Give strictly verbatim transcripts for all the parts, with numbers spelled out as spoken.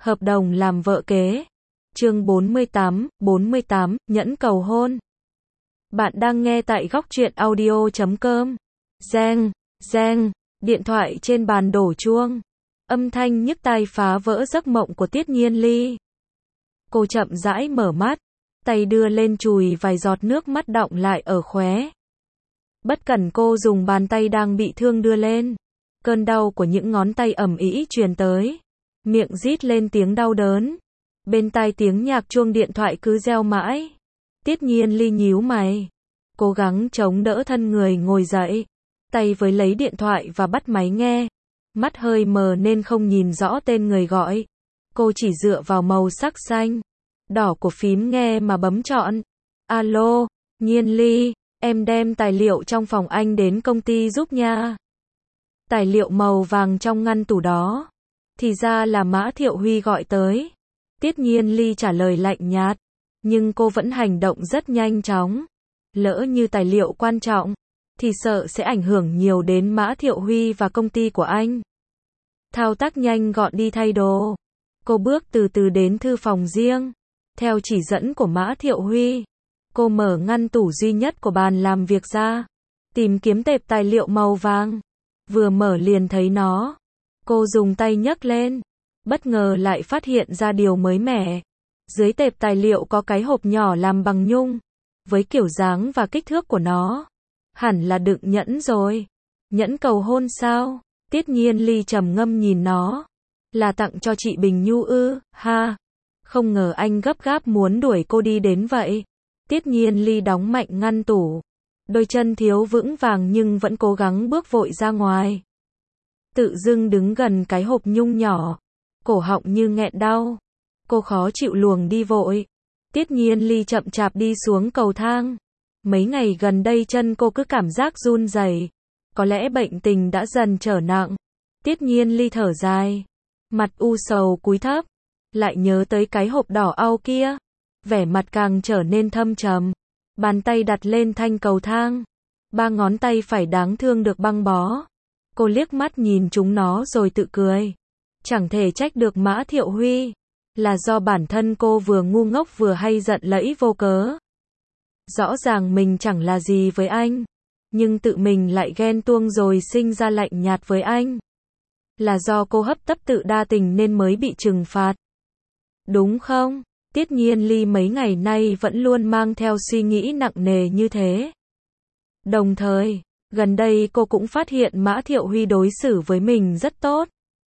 Hợp đồng làm vợ kế. Chương bốn mươi tám, bốn mươi tám, nhẫn cầu hôn. Bạn đang nghe tại góc truyện audio chấm com. Reng, reng, điện thoại trên bàn đổ chuông. Âm thanh nhức tai phá vỡ giấc mộng của Tiết Nhiên Ly. Cô chậm rãi mở mắt, tay đưa lên chùi vài giọt nước mắt đọng lại ở khóe. Bất cẩn cô dùng bàn tay đang bị thương đưa lên. Cơn đau của những ngón tay ầm ĩ truyền tới. Miệng rít lên tiếng đau đớn. Bên tai tiếng nhạc chuông điện thoại cứ reo mãi. Tiết Nhiên Ly nhíu mày. Cố gắng chống đỡ thân người ngồi dậy. Tay với lấy điện thoại và bắt máy nghe. Mắt hơi mờ nên không nhìn rõ tên người gọi. Cô chỉ dựa vào màu sắc xanh, đỏ của phím nghe mà bấm chọn. Alo, Nhiên Ly, em đem tài liệu trong phòng anh đến công ty giúp nha. Tài liệu màu vàng trong ngăn tủ đó. Thì ra là Mã Thiệu Huy gọi tới. Tiết Nhiên Ly trả lời lạnh nhạt. Nhưng cô vẫn hành động rất nhanh chóng. Lỡ như tài liệu quan trọng, thì sợ sẽ ảnh hưởng nhiều đến Mã Thiệu Huy và công ty của anh. Thao tác nhanh gọn đi thay đồ. Cô bước từ từ đến thư phòng riêng. Theo chỉ dẫn của Mã Thiệu Huy, cô mở ngăn tủ duy nhất của bàn làm việc ra. Tìm kiếm tệp tài liệu màu vàng. Vừa mở liền thấy nó. Cô dùng tay nhấc lên. Bất ngờ lại phát hiện ra điều mới mẻ. Dưới tệp tài liệu có cái hộp nhỏ làm bằng nhung. Với kiểu dáng và kích thước của nó, hẳn là đựng nhẫn rồi. Nhẫn cầu hôn sao? Tiết Nhiên Ly trầm ngâm nhìn nó. Là tặng cho chị Bình Nhu ư? Ha. Không ngờ anh gấp gáp muốn đuổi cô đi đến vậy. Tiết Nhiên Ly đóng mạnh ngăn tủ. Đôi chân thiếu vững vàng nhưng vẫn cố gắng bước vội ra ngoài. Tự dưng đứng gần cái hộp nhung nhỏ. Cổ họng như nghẹn đau. Cô khó chịu luồng đi vội. Tiết Nhiên Ly chậm chạp đi xuống cầu thang. Mấy ngày gần đây chân cô cứ cảm giác run rẩy. Có lẽ bệnh tình đã dần trở nặng. Tiết Nhiên Ly thở dài. Mặt u sầu cúi thấp. Lại nhớ tới cái hộp đỏ au kia. Vẻ mặt càng trở nên thâm trầm. Bàn tay đặt lên thanh cầu thang. Ba ngón tay phải đáng thương được băng bó. Cô liếc mắt nhìn chúng nó rồi tự cười. Chẳng thể trách được Mã Thiệu Huy. Là do bản thân cô vừa ngu ngốc vừa hay giận lẫy vô cớ. Rõ ràng mình chẳng là gì với anh. Nhưng tự mình lại ghen tuông rồi sinh ra lạnh nhạt với anh. Là do cô hấp tấp tự đa tình nên mới bị trừng phạt. Đúng không? Tiết Nhiên Ly mấy ngày nay vẫn luôn mang theo suy nghĩ nặng nề như thế. Đồng thời, gần đây cô cũng phát hiện Mã Thiệu Huy đối xử với mình rất tốt.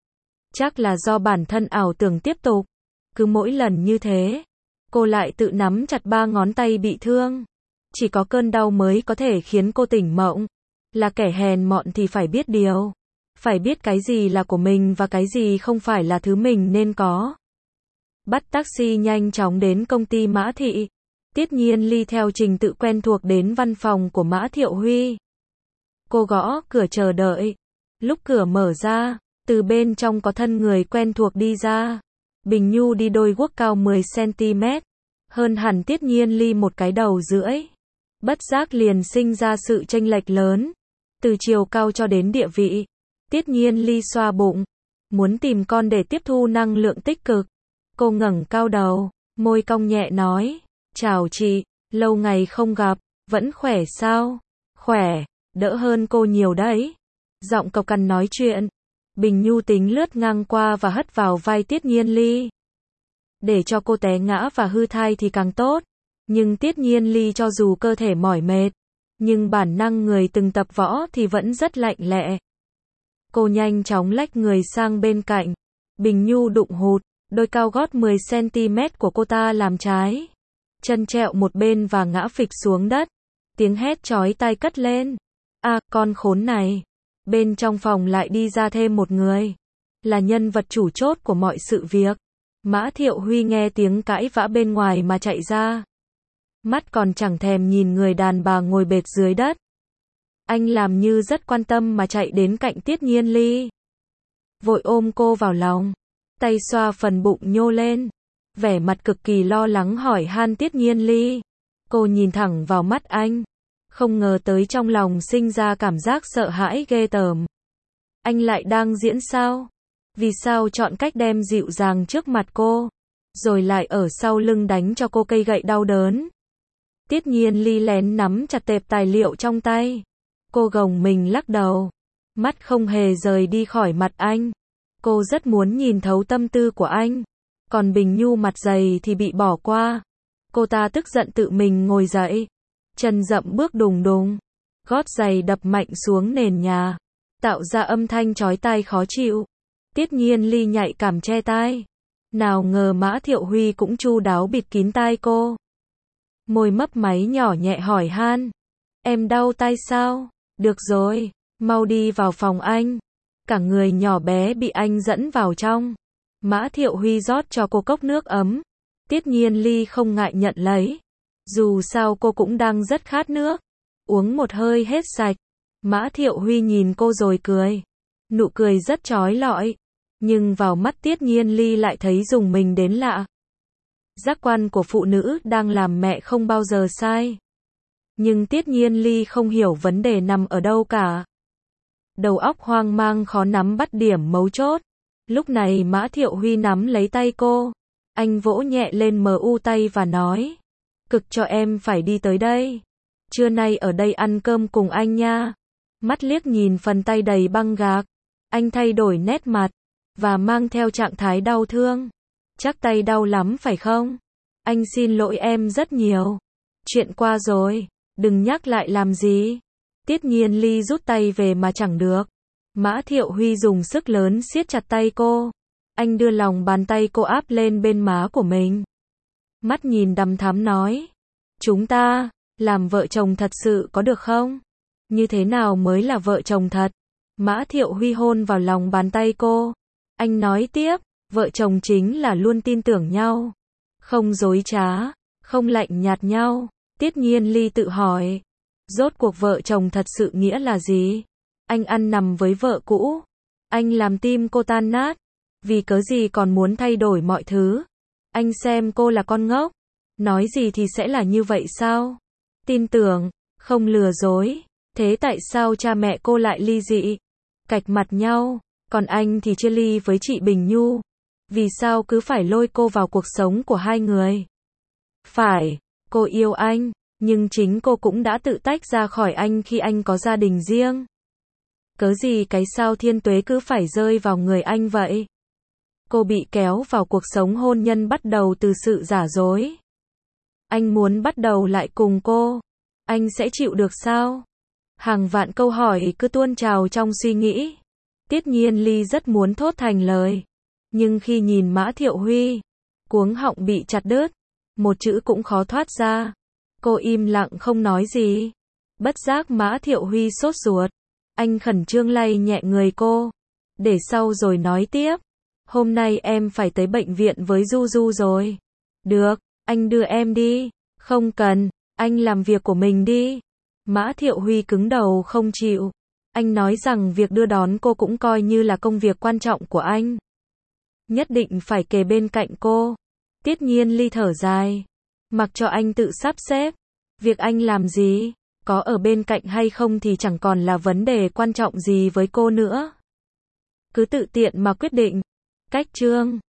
Chắc là do bản thân ảo tưởng tiếp tục. Cứ mỗi lần như thế, cô lại tự nắm chặt ba ngón tay bị thương. Chỉ có cơn đau mới có thể khiến cô tỉnh mộng. Là kẻ hèn mọn thì phải biết điều. Phải biết cái gì là của mình và cái gì không phải là thứ mình nên có. Bắt taxi nhanh chóng đến công ty Mã Thị. Tiết Nhiên Ly theo trình tự quen thuộc đến văn phòng của Mã Thiệu Huy. Cô gõ cửa chờ đợi. Lúc cửa mở ra, từ bên trong có thân người quen thuộc đi ra. Bình Nhu đi đôi guốc cao mười xăng-ti-mét. Hơn hẳn Tiết Nhiên Ly một cái đầu rưỡi. Bất giác liền sinh ra sự chênh lệch lớn. Từ chiều cao cho đến địa vị. Tiết Nhiên Ly xoa bụng. Muốn tìm con để tiếp thu năng lượng tích cực. Cô ngẩng cao đầu, môi cong nhẹ nói. Chào chị, lâu ngày không gặp, vẫn khỏe sao? Khỏe, đỡ hơn cô nhiều đấy. Giọng cộc cằn nói chuyện. Bình Nhu tính lướt ngang qua và hất vào vai Tiết Nhiên Ly. Để cho cô té ngã và hư thai thì càng tốt. Nhưng Tiết Nhiên Ly cho dù cơ thể mỏi mệt, nhưng bản năng người từng tập võ thì vẫn rất lạnh lẹ. Cô nhanh chóng lách người sang bên cạnh. Bình Nhu đụng hụt, đôi cao gót mười xăng-ti-mét của cô ta làm trái. Chân trẹo một bên và ngã phịch xuống đất. Tiếng hét chói tai cất lên. À, con khốn này. Bên trong phòng lại đi ra thêm một người. Là nhân vật chủ chốt của mọi sự việc. Mã Thiệu Huy nghe tiếng cãi vã bên ngoài mà chạy ra. Mắt còn chẳng thèm nhìn người đàn bà ngồi bệt dưới đất. Anh làm như rất quan tâm mà chạy đến cạnh Tiết Nhiên Ly. Vội ôm cô vào lòng. Tay xoa phần bụng nhô lên. Vẻ mặt cực kỳ lo lắng hỏi han Tiết Nhiên Ly. Cô nhìn thẳng vào mắt anh. Không ngờ tới trong lòng sinh ra cảm giác sợ hãi ghê tởm. Anh lại đang diễn sao? Vì sao chọn cách đem dịu dàng trước mặt cô, rồi lại ở sau lưng đánh cho cô cây gậy đau đớn. Tiết Nhiên Ly lén nắm chặt tệp tài liệu trong tay. Cô gồng mình lắc đầu. Mắt không hề rời đi khỏi mặt anh. Cô rất muốn nhìn thấu tâm tư của anh. Còn Bình Nhu mặt dày thì bị bỏ qua. Cô ta tức giận tự mình ngồi dậy. Chân dậm bước đùng đùng. Gót giày đập mạnh xuống nền nhà. Tạo ra âm thanh chói tai khó chịu. Tiết Nhiên Ly nhạy cảm che tai. Nào ngờ Mã Thiệu Huy cũng chu đáo bịt kín tai cô. Môi mấp máy nhỏ nhẹ hỏi han. Em đau tai sao? Được rồi, mau đi vào phòng anh. Cả người nhỏ bé bị anh dẫn vào trong. Mã Thiệu Huy rót cho cô cốc nước ấm. Tiết Nhiên Ly không ngại nhận lấy. Dù sao cô cũng đang rất khát nước. Uống một hơi hết sạch. Mã Thiệu Huy nhìn cô rồi cười. Nụ cười rất chói lọi. Nhưng vào mắt Tiết Nhiên Ly lại thấy rùng mình đến lạ. Giác quan của phụ nữ đang làm mẹ không bao giờ sai. Nhưng Tiết Nhiên Ly không hiểu vấn đề nằm ở đâu cả. Đầu óc hoang mang khó nắm bắt điểm mấu chốt. Lúc này Mã Thiệu Huy nắm lấy tay cô. Anh vỗ nhẹ lên mờ u tay và nói. Cực cho em phải đi tới đây. Trưa nay ở đây ăn cơm cùng anh nha. Mắt liếc nhìn phần tay đầy băng gạc. Anh thay đổi nét mặt. Và mang theo trạng thái đau thương. Chắc tay đau lắm phải không? Anh xin lỗi em rất nhiều. Chuyện qua rồi. Đừng nhắc lại làm gì. Tiết Nhiên Ly rút tay về mà chẳng được. Mã Thiệu Huy dùng sức lớn siết chặt tay cô. Anh đưa lòng bàn tay cô áp lên bên má của mình. Mắt nhìn đăm thắm nói. Chúng ta, làm vợ chồng thật sự có được không? Như thế nào mới là vợ chồng thật? Mã Thiệu Huy hôn vào lòng bàn tay cô. Anh nói tiếp, vợ chồng chính là luôn tin tưởng nhau. Không dối trá, không lạnh nhạt nhau. Tiết Nhiên Ly tự hỏi. Rốt cuộc vợ chồng thật sự nghĩa là gì? Anh ăn nằm với vợ cũ. Anh làm tim cô tan nát. Vì cớ gì còn muốn thay đổi mọi thứ? Anh xem cô là con ngốc. Nói gì thì sẽ là như vậy sao? Tin tưởng, không lừa dối. Thế tại sao cha mẹ cô lại ly dị? Cạch mặt nhau. Còn anh thì chia ly với chị Bình Nhu. Vì sao cứ phải lôi cô vào cuộc sống của hai người? Phải, cô yêu anh. Nhưng chính cô cũng đã tự tách ra khỏi anh khi anh có gia đình riêng. Cớ gì cái sao thiên tuế cứ phải rơi vào người anh vậy? Cô bị kéo vào cuộc sống hôn nhân bắt đầu từ sự giả dối. Anh muốn bắt đầu lại cùng cô. Anh sẽ chịu được sao? Hàng vạn câu hỏi cứ tuôn trào trong suy nghĩ. Tiết Nhiên Ly rất muốn thốt thành lời. Nhưng khi nhìn Mã Thiệu Huy, cuống họng bị chặt đứt. Một chữ cũng khó thoát ra. Cô im lặng không nói gì. Bất giác Mã Thiệu Huy sốt ruột. Anh khẩn trương lay nhẹ người cô. Để sau rồi nói tiếp. Hôm nay em phải tới bệnh viện với Du Du rồi. Được, anh đưa em đi. Không cần, anh làm việc của mình đi. Mã Thiệu Huy cứng đầu không chịu. Anh nói rằng việc đưa đón cô cũng coi như là công việc quan trọng của anh. Nhất định phải kề bên cạnh cô. Tiết Nhiên Ly thở dài. Mặc cho anh tự sắp xếp. Việc anh làm gì, có ở bên cạnh hay không thì chẳng còn là vấn đề quan trọng gì với cô nữa. Cứ tự tiện mà quyết định. Cách chương